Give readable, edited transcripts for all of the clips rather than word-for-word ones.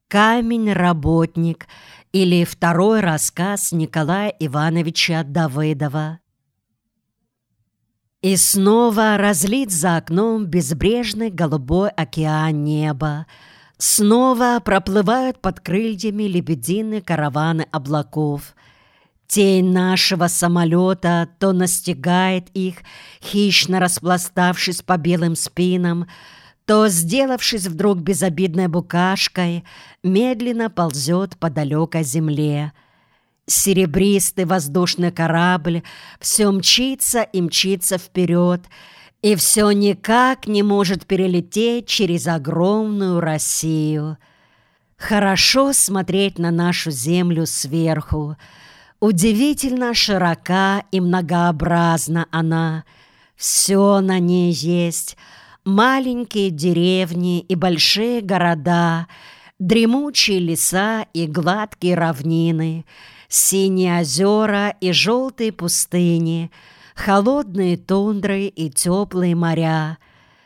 Камень-работник или второй рассказ Николая Ивановича Давыдова. И снова разлит за окном безбрежный голубой океан неба. Снова проплывают под крыльями лебединые караваны облаков. Тень нашего самолета то настигает их, хищно распластавшись по белым спинам, то, сделавшись вдруг безобидной букашкой, медленно ползет по далекой земле. Серебристый воздушный корабль все мчится и мчится вперед, и все никак не может перелететь через огромную Россию. Хорошо смотреть на нашу землю сверху. Удивительно широка и многообразна она. Все на ней есть. Маленькие деревни и большие города, дремучие леса и гладкие равнины, синие озера и желтые пустыни, холодные тундры и теплые моря.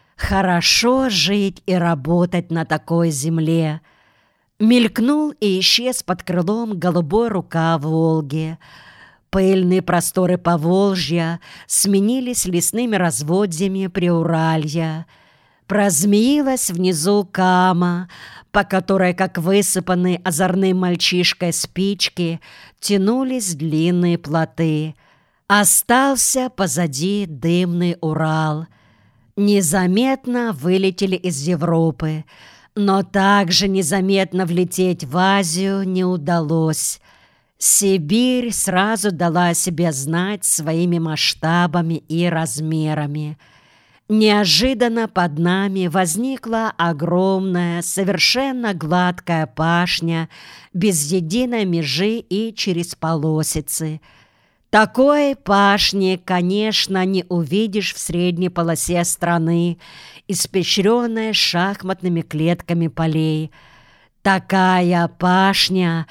Хорошо жить и работать на такой земле. Мелькнул и исчез под крылом голубой рукав Волги. Пыльные просторы Поволжья сменились лесными разводьями Приуралья. Прозмеилась внизу Кама, по которой, как высыпанные озорным мальчишкой спички, тянулись длинные плоты. Остался позади дымный Урал. Незаметно вылетели из Европы, но также незаметно влететь в Азию не удалось. Сибирь сразу дала себя знать своими масштабами и размерами. Неожиданно под нами возникла огромная, совершенно гладкая пашня, без единой межи и через полосицы. Такой пашни, конечно, не увидишь в средней полосе страны, испещренной шахматными клетками полей. Такая пашня,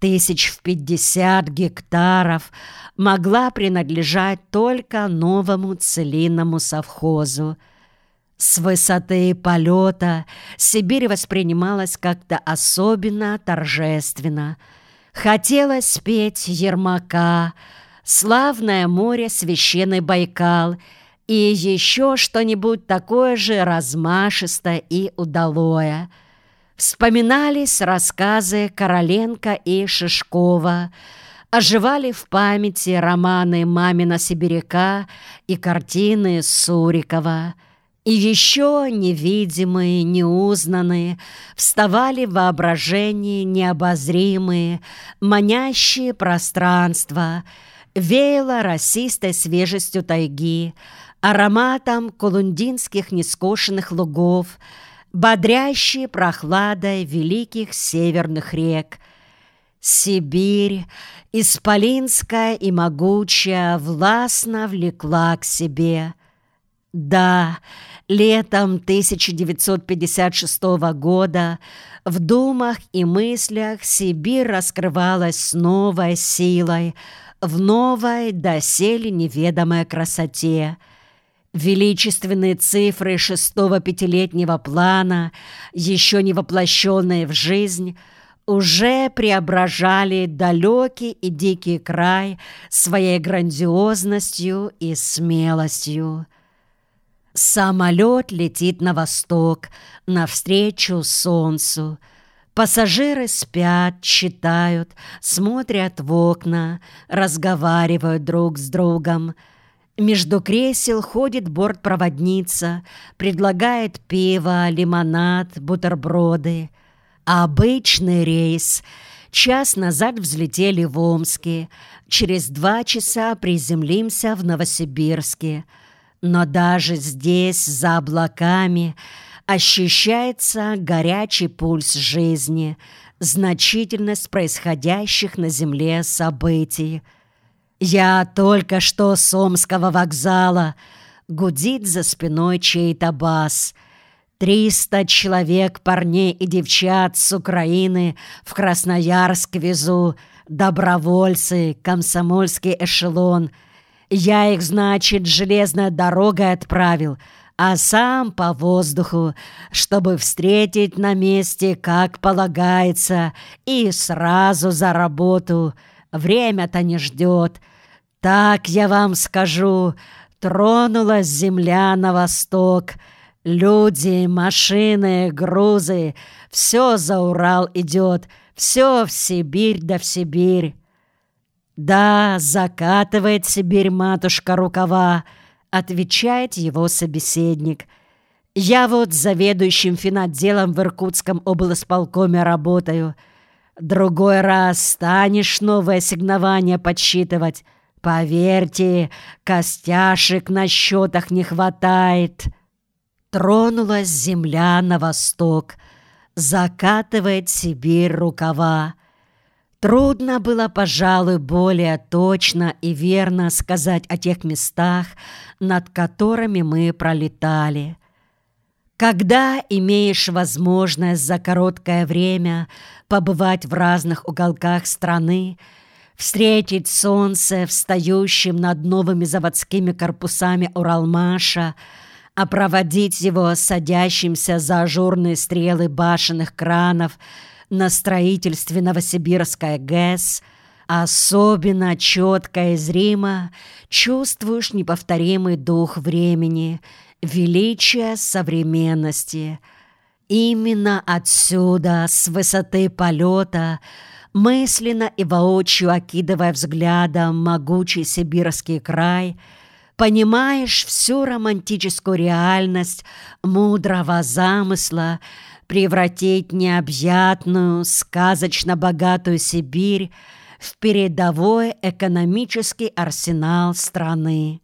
50 гектаров, могла принадлежать только новому целинному совхозу. С высоты полета Сибирь воспринималась как-то особенно торжественно. Хотелось спеть Ермака, «Славное море, священный Байкал» и еще что-нибудь такое же размашистое и удалое. Вспоминались рассказы Короленко и Шишкова, оживали в памяти романы «Мамина сибиряка» и картины Сурикова. И еще невидимые, неузнанные, вставали в воображении необозримые, манящие пространства, веяло росистой свежестью тайги, ароматом колундинских нескошенных лугов, бодрящей прохладой великих северных рек. Сибирь, исполинская и могучая, властно влекла к себе. Да, летом 1956 года в думах и мыслях Сибирь раскрывалась с новой силой, в новой, доселе неведомой красоте. Величественные цифры шестого пятилетнего плана, еще не воплощенные в жизнь, уже преображали далекий и дикий край своей грандиозностью и смелостью. Самолет летит на восток, навстречу солнцу. Пассажиры спят, читают, смотрят в окна, разговаривают друг с другом. Между кресел ходит бортпроводница, предлагает пиво, лимонад, бутерброды. Обычный рейс. Час назад взлетели в Омске, через 2 часа приземлимся в Новосибирске. Но даже здесь, за облаками, ощущается горячий пульс жизни, значительность происходящих на земле событий. «Я только что с Омского вокзала», — гудит за спиной чей-то бас. 300 человек, парней и девчат с Украины в Красноярск везу, добровольцы, комсомольский эшелон. Я их, значит, железной дорогой отправил, а сам по воздуху, чтобы встретить на месте, как полагается, и сразу за работу. Время-то не ждет. Так я вам скажу, тронулась земля на восток. Люди, машины, грузы, все за Урал идет, все в Сибирь да в Сибирь. «Да, закатывает Сибирь, матушка, рукава», — отвечает его собеседник. «Я вот заведующим финотделом в Иркутском облсполкоме работаю. Другой раз станешь новое ассигнование подсчитывать. Поверьте, костяшек на счетах не хватает». Тронулась земля на восток, закатывает Сибирь рукава. Трудно было, пожалуй, более точно и верно сказать о тех местах, над которыми мы пролетали. Когда имеешь возможность за короткое время побывать в разных уголках страны, встретить солнце, встающим над новыми заводскими корпусами Уралмаша, а проводить его садящимся за ажурные стрелы башенных кранов на строительстве Новосибирская ГЭС, особенно четко и зримо чувствуешь неповторимый дух времени, величие современности. Именно отсюда, с высоты полета, мысленно и воочию окидывая взглядом могучий сибирский край, понимаешь всю романтическую реальность мудрого замысла превратить необъятную, сказочно богатую Сибирь в передовой экономический арсенал страны.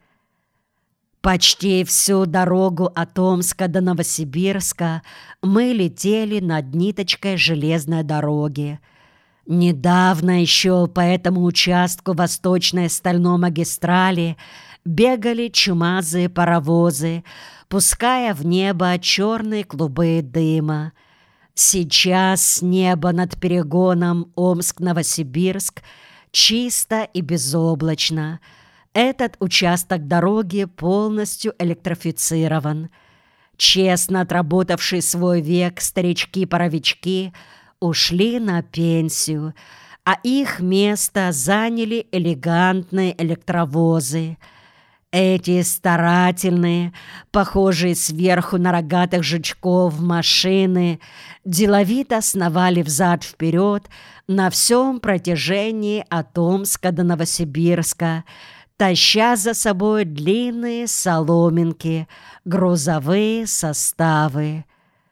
Почти всю дорогу от Омска до Новосибирска мы летели над ниточкой железной дороги. Недавно еще по этому участку восточной стальной магистрали бегали чумазые паровозы, пуская в небо черные клубы дыма. Сейчас небо над перегоном Омск-Новосибирск чисто и безоблачно. Этот участок дороги полностью электрифицирован. Честно отработавшие свой век старички-паровички ушли на пенсию, а их место заняли элегантные электровозы. Эти старательные, похожие сверху на рогатых жучков машины, деловито сновали взад-вперед на всем протяжении от Омска до Новосибирска, таща за собой длинные соломинки, грузовые составы.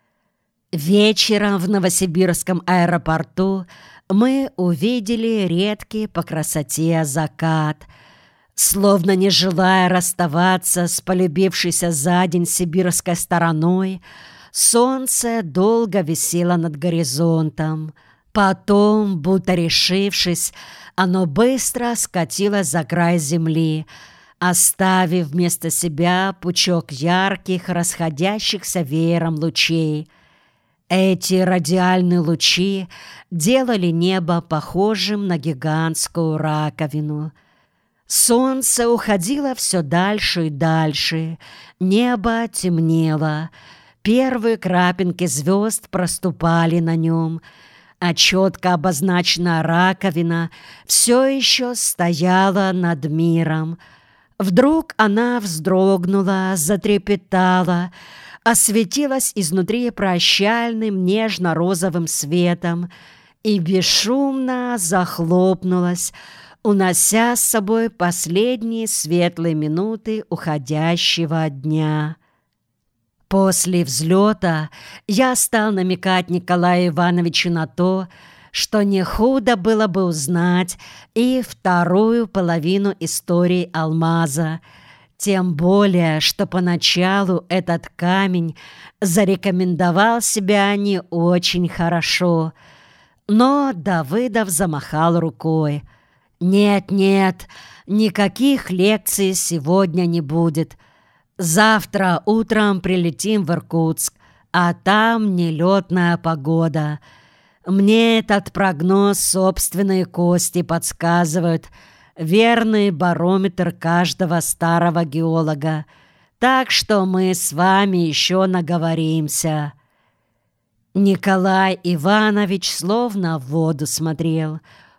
Вечером в Новосибирском аэропорту мы увидели редкий по красоте закат. Словно не желая расставаться с полюбившейся за день сибирской стороной, солнце долго висело над горизонтом. Потом, будто решившись, оно быстро скатилось за край земли, оставив вместо себя пучок ярких, расходящихся веером лучей. Эти радиальные лучи делали небо похожим на гигантскую раковину. Солнце уходило все дальше и дальше, небо темнело, первые крапинки звезд проступали на нем, а четко обозначенная раковина все еще стояла над миром. Вдруг она вздрогнула, затрепетала, осветилась изнутри прощальным нежно-розовым светом и бесшумно захлопнулась, унося с собой последние светлые минуты уходящего дня. После взлета я стал намекать Николаю Ивановичу на то, что не худо было бы узнать и вторую половину истории алмаза, тем более, что поначалу этот камень зарекомендовал себя не очень хорошо. Но Давыдов замахал рукой. «Нет, никаких лекций сегодня не будет. Завтра утром прилетим в Иркутск, а там нелетная погода. Мне этот прогноз собственные кости подсказывают, верный барометр каждого старого геолога. Так что мы с вами еще наговоримся». Николай Иванович словно в воду смотрел.